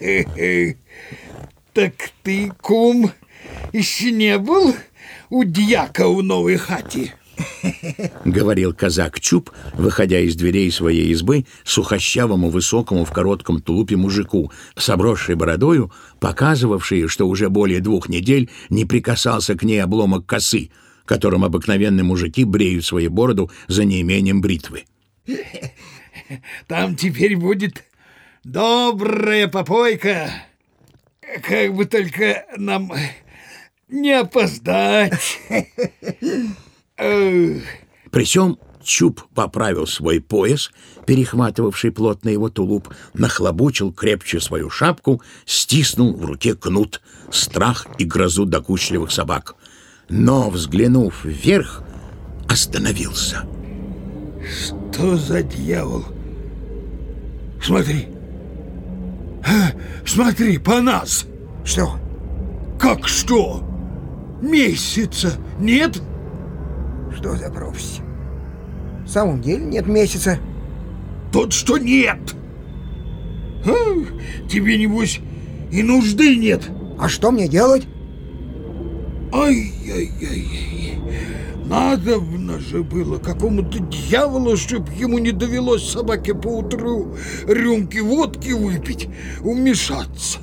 Так ты, кум, еще не был у дьяка в новой хате? Говорил казак Чуб, выходя из дверей своей избы сухощавому, высокому в коротком тулупе мужику с обросшей бородою, показывавшей, что уже более 2 недель не прикасался к ней обломок косы, которым обыкновенные мужики бреют свою бороду за неимением бритвы. Там теперь будет добрая попойка. Как бы только нам не опоздать. При сём Чуб поправил свой пояс, перехватывавший плотно его тулуп, нахлобучил крепче свою шапку, стиснул в руке кнут, страх и грозу докучливых собак. Но, взглянув вверх, остановился. Что за дьявол? Смотри. Смотри, по нас. Что? Как что? Месяца нет? Что за пропасть? В самом деле нет месяца. Тот, что нет. Тебе, небось, и нужды нет. А что мне делать? Ай-яй-яй. Надобно же было какому-то дьяволу, чтоб ему не довелось собаке поутру рюмки водки выпить, вмешаться.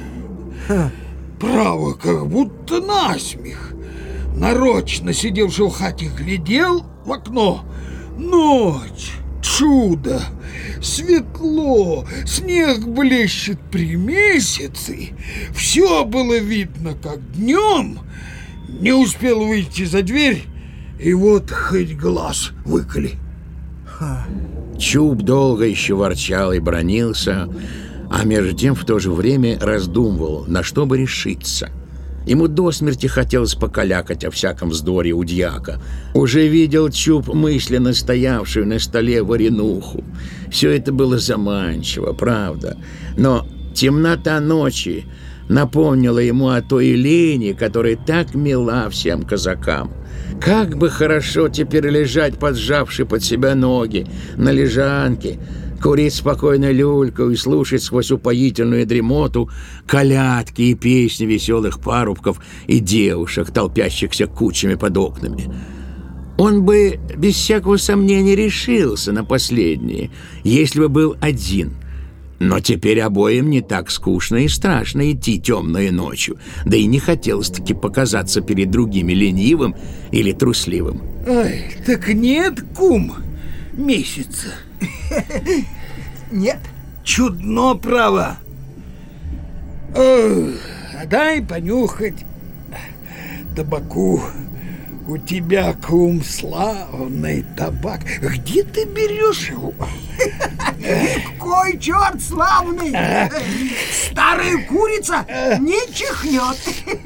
Право, как будто насмех. Нарочно сидевший в хате глядел в окно. Ночь, чудо, светло, снег блещет при месяце. Все было видно, как днем. Не успел выйти за дверь, и вот хоть глаз выколи. Чуб долго еще ворчал и бранился, а между тем в то же время раздумывал, на что бы решиться. Ему до смерти хотелось покалякать о всяком вздоре у дьяка. Уже видел Чуб мысленно стоявшую на столе варенуху. Все это было заманчиво, правда. Но темнота ночи напомнила ему о той лени, которая так мила всем казакам. Как бы хорошо теперь лежать, поджавши под себя ноги, на лежанке, курить спокойно люльку и слушать сквозь упоительную дремоту колядки и песни веселых парубков и девушек, толпящихся кучами под окнами. Он бы без всякого сомнения решился на последнее, если бы был один. Но теперь обоим не так скучно и страшно идти темной ночью, да и не хотелось-таки показаться перед другими ленивым или трусливым. Ай, так нет, кум, месяца. Нет. Чудно, право. Дай понюхать табаку. У тебя, кум, славный табак. Где ты берешь его? Кой черт славный! Старая курица не чихнет.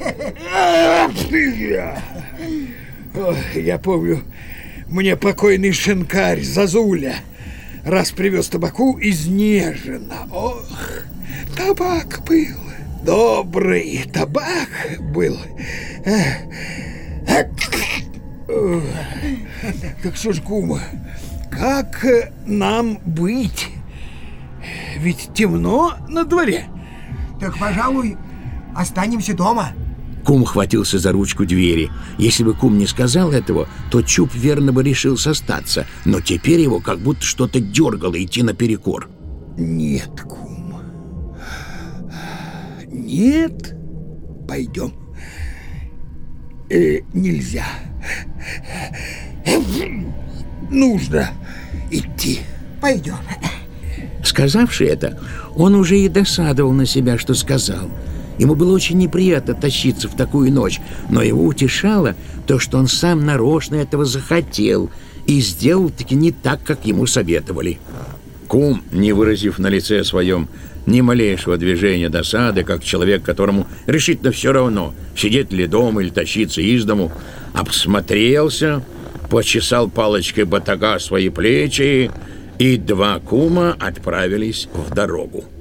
Я помню, мне покойный шинкарь Зазуля раз привез табаку из Нежина. Ох, табак был, добрый табак был. Так что ж, кума, как нам быть? Ведь темно на дворе. Так, пожалуй, останемся дома. Кум хватился за ручку двери. Если бы кум не сказал этого, то Чуб верно бы решился остаться, но теперь его как будто что-то дергало идти наперекор. Нет, кум. Нет. Пойдем. Нельзя. Нужно идти. Пойдем. Сказавши это, он уже и досадовал на себя, что сказал. Ему было очень неприятно тащиться в такую ночь, но его утешало то, что он сам нарочно этого захотел и сделал-таки не так, как ему советовали. Кум, не выразив на лице своем ни малейшего движения досады, как человек, которому решительно все равно, сидеть ли дома или тащиться из дому, обсмотрелся, почесал палочкой батага свои плечи, и 2 кума отправились в дорогу.